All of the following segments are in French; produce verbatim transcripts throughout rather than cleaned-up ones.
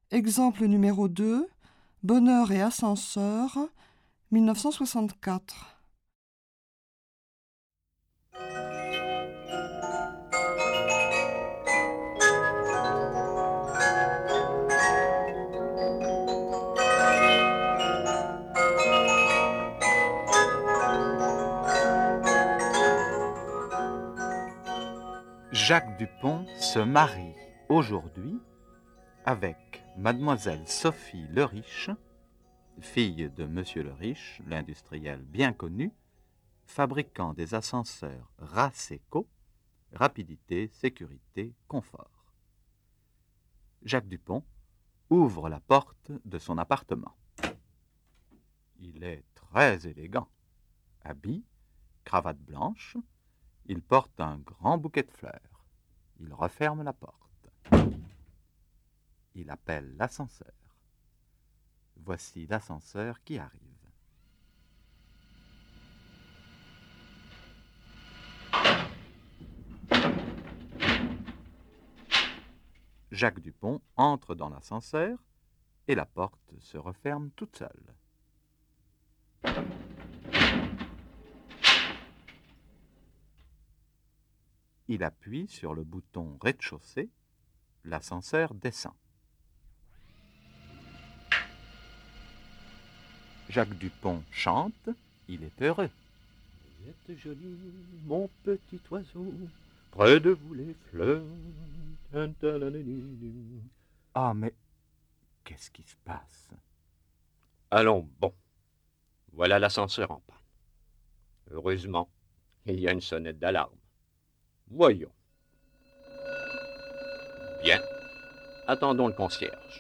Exemple numéro deux, Bonheur et ascenseur, mille neuf cent soixante-quatre. Jacques Dupont se marie aujourd'hui avec mademoiselle Sophie Le Riche, fille de monsieur Le Riche, l'industriel bien connu, fabricant des ascenseurs Raseco, rapidité, sécurité, confort. Jacques Dupont ouvre la porte de son appartement. Il est très élégant, habit, cravate blanche, il porte un grand bouquet de fleurs. Il referme la porte. Il appelle l'ascenseur. Voici l'ascenseur qui arrive. Jacques Dupont entre dans l'ascenseur et la porte se referme toute seule. Il appuie sur le bouton rez-de-chaussée, l'ascenseur descend. Jacques Dupont chante, il est heureux. Vous êtes joli, mon petit oiseau, près de vous les fleurs. Ah, mais qu'est-ce qui se passe? Allons, bon. Voilà l'ascenseur en panne. Heureusement, il y a une sonnette d'alarme. Voyons. Bien. Attendons le concierge.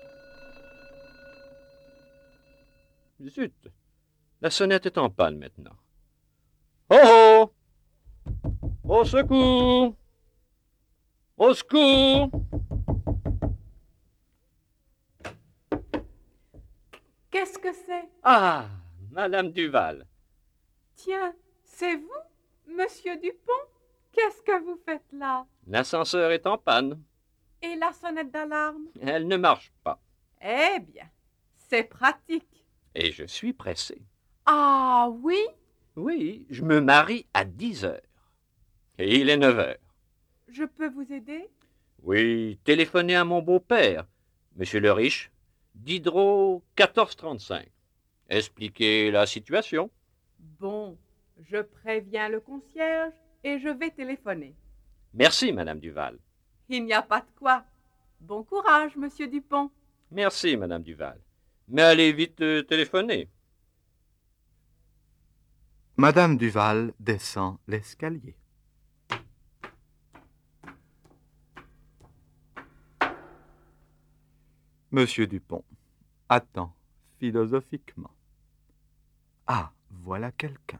Zut, la sonnette est en panne maintenant. Oh oh! Au secours! Au secours! Qu'est-ce que c'est? Ah, Madame Duval. Tiens, c'est vous, Monsieur Dupont? Qu'est-ce que vous faites là? L'ascenseur est en panne. Et la sonnette d'alarme? Elle ne marche pas. Eh bien, c'est pratique. Et je suis pressé. Ah oui? Oui, je me marie à dix heures. Et il est neuf heures. Je peux vous aider? Oui, téléphonez à mon beau-père, Monsieur Le Riche, Diderot quatorze trente-cinq. Expliquez la situation. Bon, je préviens le concierge et je vais téléphoner. Merci, Madame Duval. Il n'y a pas de quoi. Bon courage, Monsieur Dupont. Merci, Madame Duval. Mais allez vite euh, téléphoner. Madame Duval descend l'escalier. Monsieur Dupont attend philosophiquement. Ah, voilà quelqu'un.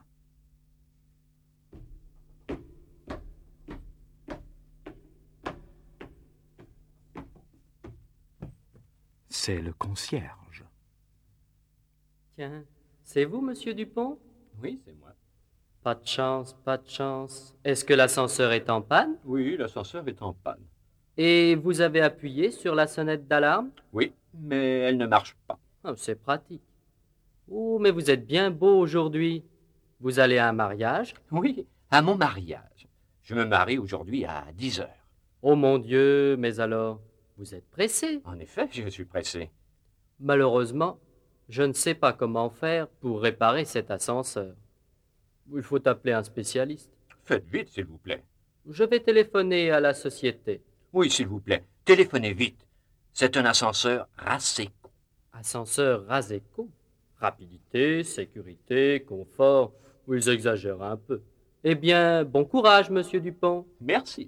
C'est le concierge. Tiens, c'est vous, Monsieur Dupont? Oui, c'est moi. Pas de chance, pas de chance. Est-ce que l'ascenseur est en panne? Oui, l'ascenseur est en panne. Et vous avez appuyé sur la sonnette d'alarme? Oui, mais elle ne marche pas. Oh, c'est pratique. Oh, mais vous êtes bien beau aujourd'hui. Vous allez à un mariage? Oui, à mon mariage. Je me marie aujourd'hui à dix heures. Oh mon Dieu, mais alors, vous êtes pressé. En effet, je suis pressé. Malheureusement, je ne sais pas comment faire pour réparer cet ascenseur. Il faut appeler un spécialiste. Faites vite, s'il vous plaît. Je vais téléphoner à la société. Oui, s'il vous plaît. Téléphonez vite. C'est un ascenseur Raseco. Ascenseur Raseco. Rapidité, sécurité, confort. Ou ils exagèrent un peu. Eh bien, bon courage, Monsieur Dupont. Merci.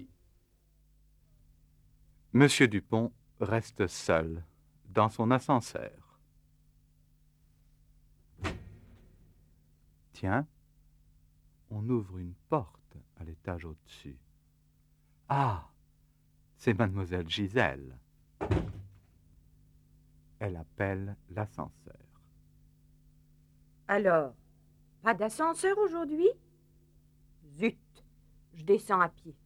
Monsieur Dupont reste seul dans son ascenseur. Tiens, on ouvre une porte à l'étage au-dessus. Ah, c'est mademoiselle Gisèle. Elle appelle l'ascenseur. Alors, pas d'ascenseur aujourd'hui? Zut, je descends à pied.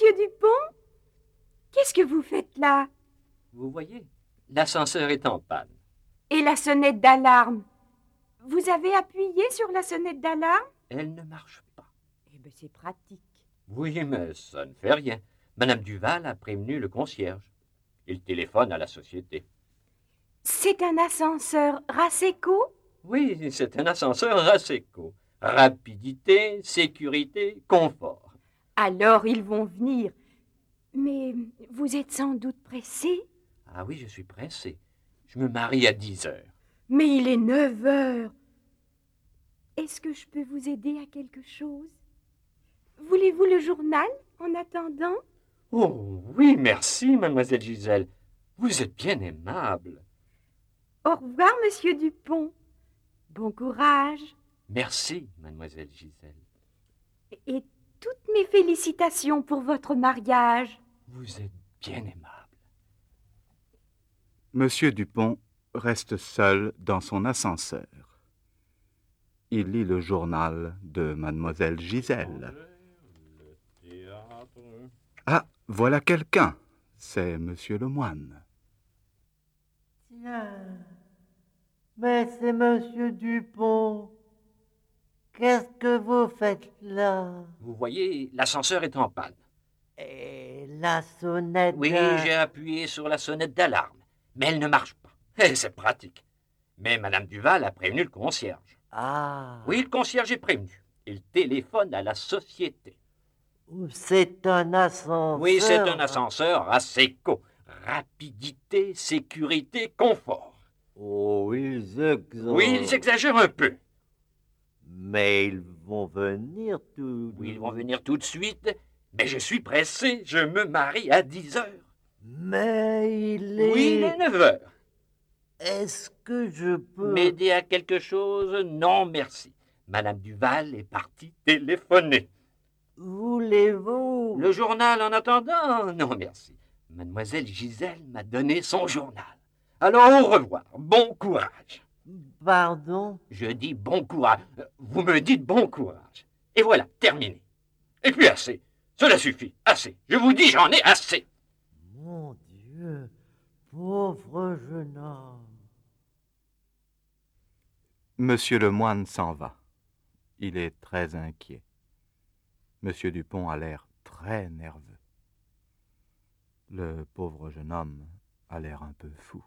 monsieur Dupont? Qu'est-ce que vous faites là? Vous voyez, l'ascenseur est en panne. Et la sonnette d'alarme? Vous avez appuyé sur la sonnette d'alarme? Elle ne marche pas. Eh bien, c'est pratique. Oui, mais ça ne fait rien. Madame Duval a prévenu le concierge. Il téléphone à la société. C'est un ascenseur Raseco? Oui, c'est un ascenseur Raseco. Rapidité, sécurité, confort. Alors ils vont venir. Mais vous êtes sans doute pressé? Ah oui, je suis pressé. Je me marie à dix heures. Mais il est neuf heures. Est-ce que je peux vous aider à quelque chose? Voulez-vous le journal en attendant? Oh oui, merci, mademoiselle Gisèle. Vous êtes bien aimable. Au revoir, monsieur Dupont. Bon courage. Merci, mademoiselle Gisèle. Et toutes mes félicitations pour votre mariage. Vous êtes bien aimable. Monsieur Dupont reste seul dans son ascenseur. Il lit le journal de mademoiselle Gisèle. Ah, voilà quelqu'un. C'est monsieur Lemoine. Tiens, mais c'est monsieur Dupont. Qu'est-ce que vous faites là? Vous voyez, l'ascenseur est en panne. Et la sonnette... Oui, j'ai appuyé sur la sonnette d'alarme, mais elle ne marche pas. Eh, c'est pratique. Mais madame Duval a prévenu le concierge. Ah. Oui, le concierge est prévenu. Il téléphone à la société. C'est un ascenseur. Oui, c'est un ascenseur Raseco. Rapidité, sécurité, confort. Oh, ils exagèrent. Oui, ils exagèrent un peu. Mais ils vont venir tout... Oui, ils vont venir tout de suite. Mais je suis pressé. Je me marie à dix heures. Mais il est... Oui, il est neuf heures. Est-ce que je peux... M'aider à quelque chose? Non, merci. Madame Duval est partie téléphoner. Voulez-vous... Le journal en attendant? Non, merci. Mademoiselle Gisèle m'a donné son journal. Alors, au revoir. Bon courage. Pardon? Je dis bon courage. Vous me dites bon courage. Et voilà, terminé. Et puis assez. Cela suffit. Assez. Je vous dis, j'en ai assez. Mon Dieu, pauvre jeune homme. Monsieur Lemoine s'en va. Il est très inquiet. Monsieur Dupont a l'air très nerveux. Le pauvre jeune homme a l'air un peu fou.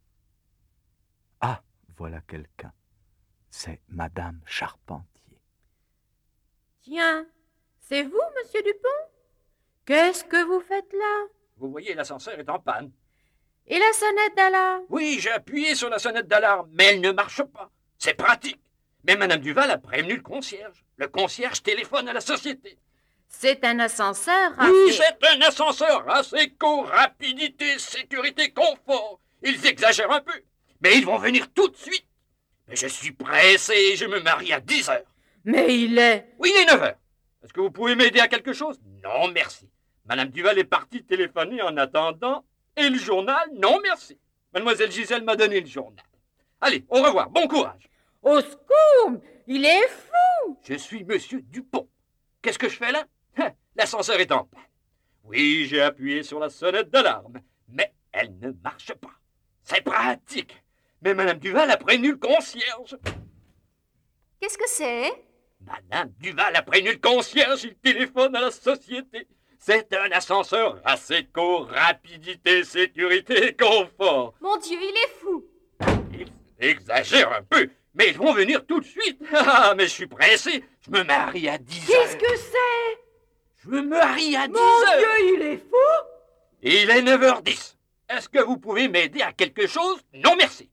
Ah, voilà quelqu'un. C'est Madame Charpentier. Tiens, c'est vous, monsieur Dupont? Qu'est-ce que vous faites là? Vous voyez, l'ascenseur est en panne. Et la sonnette d'alarme? Oui, j'ai appuyé sur la sonnette d'alarme, mais elle ne marche pas. C'est pratique. Mais Madame Duval a prévenu le concierge. Le concierge téléphone à la société. C'est un ascenseur Oui, c'est un ascenseur Raseco, rapidité, sécurité, confort. Ils exagèrent un peu, mais ils vont venir tout de suite. Mais je suis pressé, je me marie à dix heures. Mais il est... Oui, il est neuf heures. Est-ce que vous pouvez m'aider à quelque chose? Non, merci. Madame Duval est partie téléphoner en attendant. Et le journal? Non, merci. Mademoiselle Gisèle m'a donné le journal. Allez, au revoir, bon courage. Au secours! Il est fou! Je suis monsieur Dupont. Qu'est-ce que je fais là? L'ascenseur est en panne. Oui, j'ai appuyé sur la sonnette d'alarme, mais elle ne marche pas. C'est pratique. Mais Madame Duval a prévenu le concierge. Qu'est-ce que c'est? Madame Duval a prévenu le concierge, il téléphone à la société. C'est un ascenseur Raseco, rapidité, sécurité, confort. Mon Dieu, il est fou! Ils exagèrent un peu, mais ils vont venir tout de suite. Ah, mais je suis pressé, je me marie à dix heures. Qu'est-ce que c'est? Je me marie à dix Mon heures. Dieu, il est fou! Il est neuf heures dix. Est-ce que vous pouvez m'aider à quelque chose? Non, merci.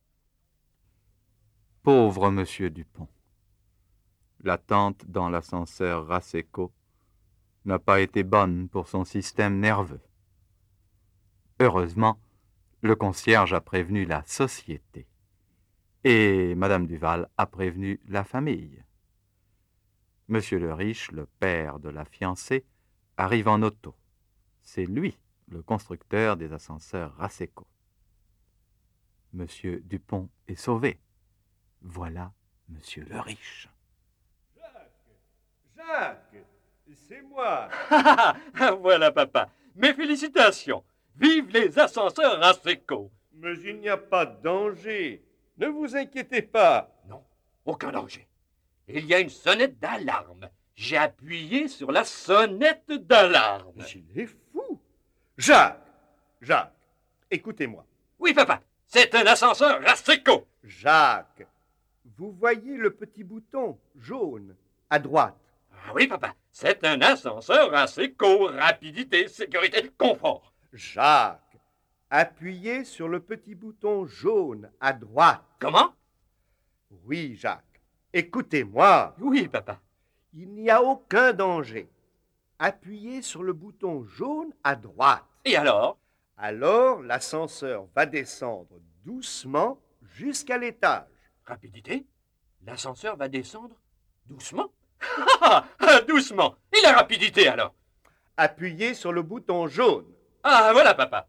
Pauvre monsieur Dupont. L'attente dans l'ascenseur Raseco n'a pas été bonne pour son système nerveux. Heureusement, le concierge a prévenu la société et Madame Duval a prévenu la famille. Monsieur le riche, le père de la fiancée, arrive en auto. C'est lui, le constructeur des ascenseurs Raseco. Monsieur Dupont est sauvé. Voilà monsieur le riche. Jacques, Jacques, c'est moi. Ah, ah, voilà, papa. Mes félicitations. Vive les ascenseurs Raseco. Mais il n'y a pas de danger. Ne vous inquiétez pas. Non, aucun danger. Il y a une sonnette d'alarme. J'ai appuyé sur la sonnette d'alarme. Mais il est fou. Jacques, Jacques, écoutez-moi. Oui, papa, c'est un ascenseur Raseco. Jacques, vous voyez le petit bouton jaune à droite? Ah oui, papa, c'est un ascenseur Raseco. Rapidité, sécurité, confort. Jacques, appuyez sur le petit bouton jaune à droite. Comment? Oui, Jacques, écoutez-moi. Oui, papa. Il n'y a aucun danger. Appuyez sur le bouton jaune à droite. Et alors? Alors, l'ascenseur va descendre doucement jusqu'à l'étage. Rapidité? L'ascenseur va descendre doucement? Doucement. Et la rapidité alors? Appuyez sur le bouton jaune. Ah, voilà, papa.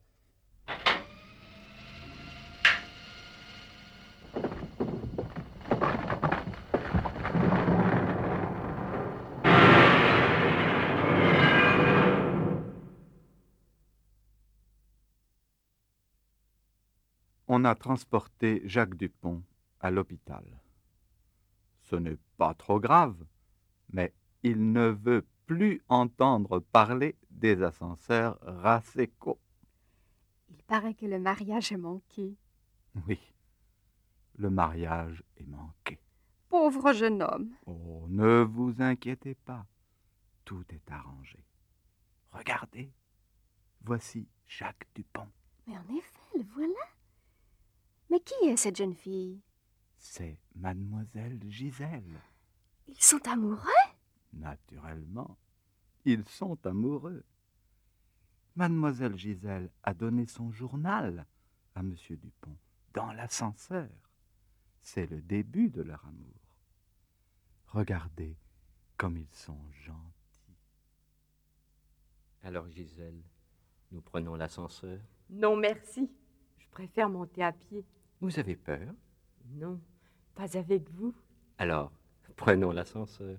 On a transporté Jacques Dupont à l'hôpital. Ce n'est pas trop grave, mais il ne veut plus entendre parler des ascenseurs Raseco. Il paraît que le mariage est manqué. Oui, le mariage est manqué. Pauvre jeune homme. Oh, ne vous inquiétez pas, tout est arrangé. Regardez, voici Jacques Dupont. Mais en effet, le voilà. Mais qui est cette jeune fille? C'est mademoiselle Gisèle. Ils sont amoureux? Naturellement, ils sont amoureux. Mademoiselle Gisèle a donné son journal à Monsieur Dupont dans l'ascenseur. C'est le début de leur amour. Regardez comme ils sont gentils. Alors, Gisèle, nous prenons l'ascenseur. Non, merci. Je préfère monter à pied. Vous avez peur? Non, pas avec vous. Alors, prenons l'ascenseur.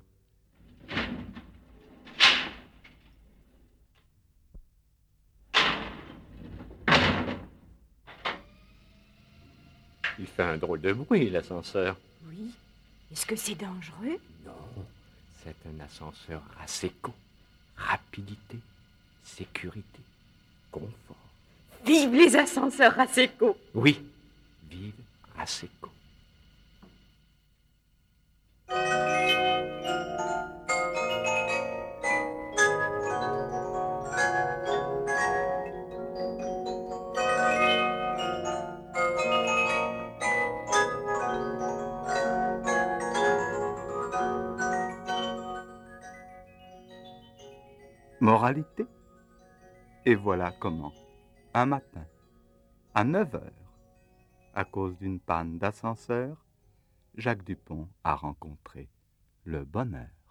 Il fait un drôle de bruit, l'ascenseur. Oui. Est-ce que c'est dangereux? Non, c'est un ascenseur Raseco. Rapidité, sécurité, confort. Vive les ascenseurs Raseco! Oui, vive Raseco. Moralité? Et voilà comment, un matin, à neuf heures, à cause d'une panne d'ascenseur, Jacques Dupont a rencontré le bonheur.